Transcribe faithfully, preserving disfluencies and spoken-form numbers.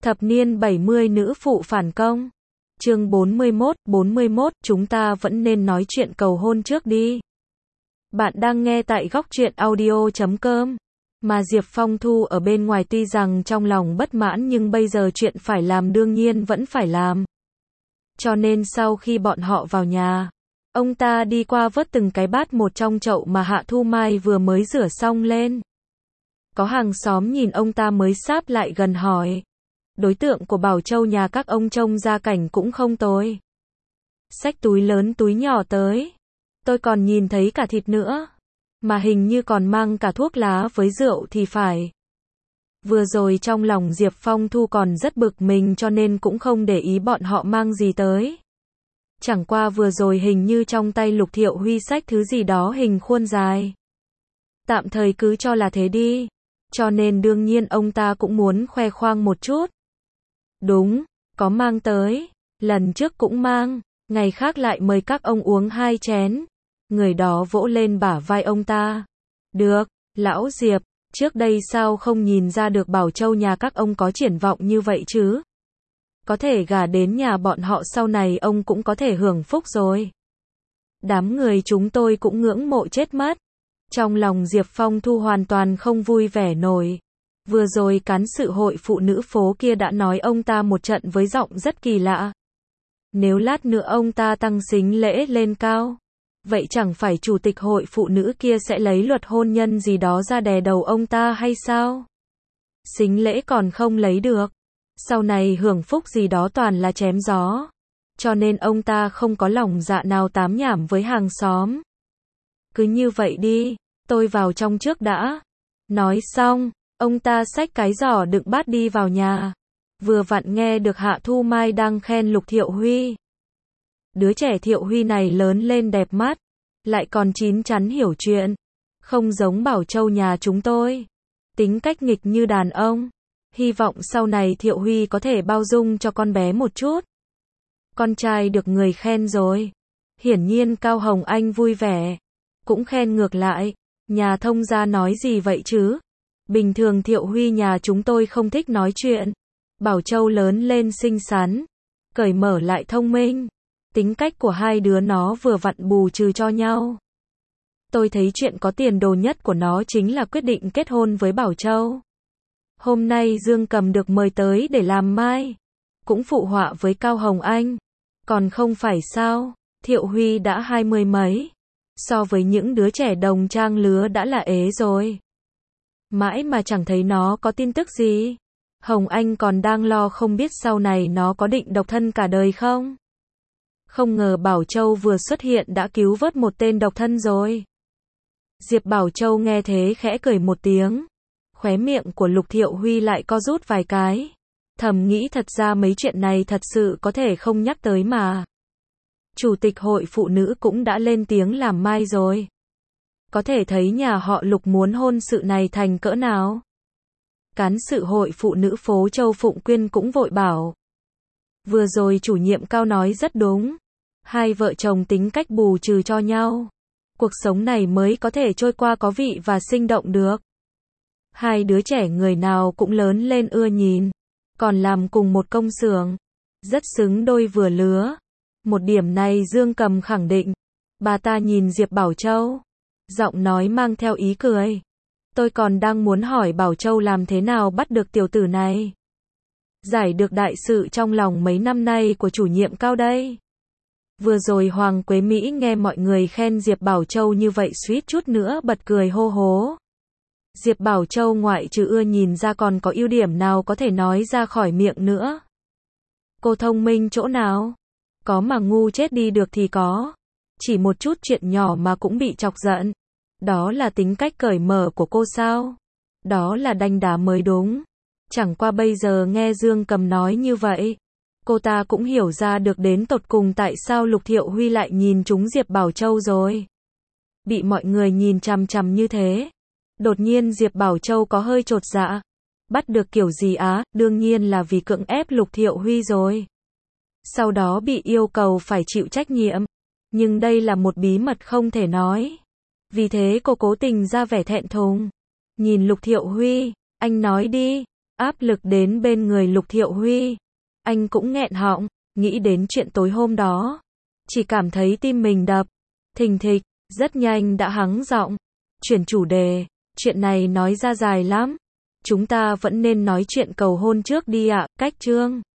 Thập niên bảy mươi nữ phụ phản công. Chương bốn mươi mốt, bốn mươi mốt, chúng ta vẫn nên nói chuyện cầu hôn trước đi. Bạn đang nghe tại góc truyện audio chấm com. Mà Diệp Phong Thu ở bên ngoài tuy rằng trong lòng bất mãn nhưng bây giờ chuyện phải làm đương nhiên vẫn phải làm. Cho nên sau khi bọn họ vào nhà, ông ta đi qua vớt từng cái bát một trong chậu mà Hạ Thu Mai vừa mới rửa xong lên. Có hàng xóm nhìn ông ta mới sáp lại gần hỏi. Đối tượng của Bảo Châu nhà các ông trông gia cảnh cũng không tồi. Xách túi lớn túi nhỏ tới. Tôi còn nhìn thấy cả thịt nữa. Mà hình như còn mang cả thuốc lá với rượu thì phải. Vừa rồi trong lòng Diệp Phong Thu còn rất bực mình cho nên cũng không để ý bọn họ mang gì tới. Chẳng qua vừa rồi hình như trong tay Lục Thiệu Huy xách thứ gì đó hình khuôn dài. Tạm thời cứ cho là thế đi. Cho nên đương nhiên ông ta cũng muốn khoe khoang một chút. Đúng, có mang tới. Lần trước cũng mang. Ngày khác lại mời các ông uống hai chén. Người đó vỗ lên bả vai ông ta. Được, lão Diệp, trước đây sao không nhìn ra được Bảo Châu nhà các ông có triển vọng như vậy chứ? Có thể gả đến nhà bọn họ sau này ông cũng có thể hưởng phúc rồi. Đám người chúng tôi cũng ngưỡng mộ chết mất. Trong lòng Diệp Phong Thu hoàn toàn không vui vẻ nổi. Vừa rồi cán sự hội phụ nữ phố kia đã nói ông ta một trận với giọng rất kỳ lạ. Nếu lát nữa ông ta tăng sính lễ lên cao, vậy chẳng phải chủ tịch hội phụ nữ kia sẽ lấy luật hôn nhân gì đó ra đè đầu ông ta hay sao? Sính lễ còn không lấy được. Sau này hưởng phúc gì đó toàn là chém gió. Cho nên ông ta không có lòng dạ nào tám nhảm với hàng xóm. Cứ như vậy đi, tôi vào trong trước đã. Nói xong, ông ta xách cái giỏ đựng bát đi vào nhà. Vừa vặn nghe được Hạ Thu Mai đang khen Lục Thiệu Huy. Đứa trẻ Thiệu Huy này lớn lên đẹp mắt, lại còn chín chắn hiểu chuyện. Không giống Bảo Châu nhà chúng tôi. Tính cách nghịch như đàn ông. Hy vọng sau này Thiệu Huy có thể bao dung cho con bé một chút. Con trai được người khen rồi. Hiển nhiên Cao Hồng Anh vui vẻ. Cũng khen ngược lại. Nhà thông gia nói gì vậy chứ? Bình thường Thiệu Huy nhà chúng tôi không thích nói chuyện. Bảo Châu lớn lên xinh xắn, cởi mở lại thông minh. Tính cách của hai đứa nó vừa vặn bù trừ cho nhau. Tôi thấy chuyện có tiền đồ nhất của nó chính là quyết định kết hôn với Bảo Châu. Hôm nay Dương Cầm được mời tới để làm mai. Cũng phụ họa với Cao Hồng Anh. Còn không phải sao, Thiệu Huy đã hai mươi mấy. So với những đứa trẻ đồng trang lứa đã là ế rồi. Mãi mà chẳng thấy nó có tin tức gì. Hồng Anh còn đang lo không biết sau này nó có định độc thân cả đời không. Không ngờ Bảo Châu vừa xuất hiện đã cứu vớt một tên độc thân rồi. Diệp Bảo Châu nghe thế khẽ cười một tiếng. Khóe miệng của Lục Thiệu Huy lại co rút vài cái. Thầm nghĩ thật ra mấy chuyện này thật sự có thể không nhắc tới mà. Chủ tịch hội phụ nữ cũng đã lên tiếng làm mai rồi. Có thể thấy nhà họ Lục muốn hôn sự này thành cỡ nào. Cán sự hội phụ nữ phố Châu Phụng Quyên cũng vội bảo. Vừa rồi chủ nhiệm Cao nói rất đúng. Hai vợ chồng tính cách bù trừ cho nhau. Cuộc sống này mới có thể trôi qua có vị và sinh động được. Hai đứa trẻ người nào cũng lớn lên ưa nhìn. Còn làm cùng một công xưởng. Rất xứng đôi vừa lứa. Một điểm này Dương Cầm khẳng định. Bà ta nhìn Diệp Bảo Châu. Giọng nói mang theo ý cười. Tôi còn đang muốn hỏi Bảo Châu làm thế nào bắt được tiểu tử này. Giải được đại sự trong lòng mấy năm nay của chủ nhiệm Cao đây. Vừa rồi Hoàng Quế Mỹ nghe mọi người khen Diệp Bảo Châu như vậy suýt chút nữa bật cười hô hố. Diệp Bảo Châu ngoại trừ ưa nhìn ra còn có ưu điểm nào có thể nói ra khỏi miệng nữa. Cô thông minh chỗ nào? Có mà ngu chết đi được thì có. Chỉ một chút chuyện nhỏ mà cũng bị chọc giận. Đó là tính cách cởi mở của cô sao? Đó là đanh đá mới đúng. Chẳng qua bây giờ nghe Dương Cầm nói như vậy. Cô ta cũng hiểu ra được đến tột cùng tại sao Lục Thiệu Huy lại nhìn trúng Diệp Bảo Châu rồi. Bị mọi người nhìn chằm chằm như thế. Đột nhiên Diệp Bảo Châu có hơi chột dạ. Bắt được kiểu gì á, đương nhiên là vì cưỡng ép Lục Thiệu Huy rồi. Sau đó bị yêu cầu phải chịu trách nhiệm. Nhưng đây là một bí mật không thể nói. Vì thế cô cố tình ra vẻ thẹn thùng. Nhìn Lục Thiệu Huy, anh nói đi. Áp lực đến bên người Lục Thiệu Huy. Anh cũng nghẹn họng, nghĩ đến chuyện tối hôm đó. Chỉ cảm thấy tim mình đập thình thịch, rất nhanh đã hắng giọng. Chuyển chủ đề, chuyện này nói ra dài lắm. Chúng ta vẫn nên nói chuyện cầu hôn trước đi ạ, cách chương.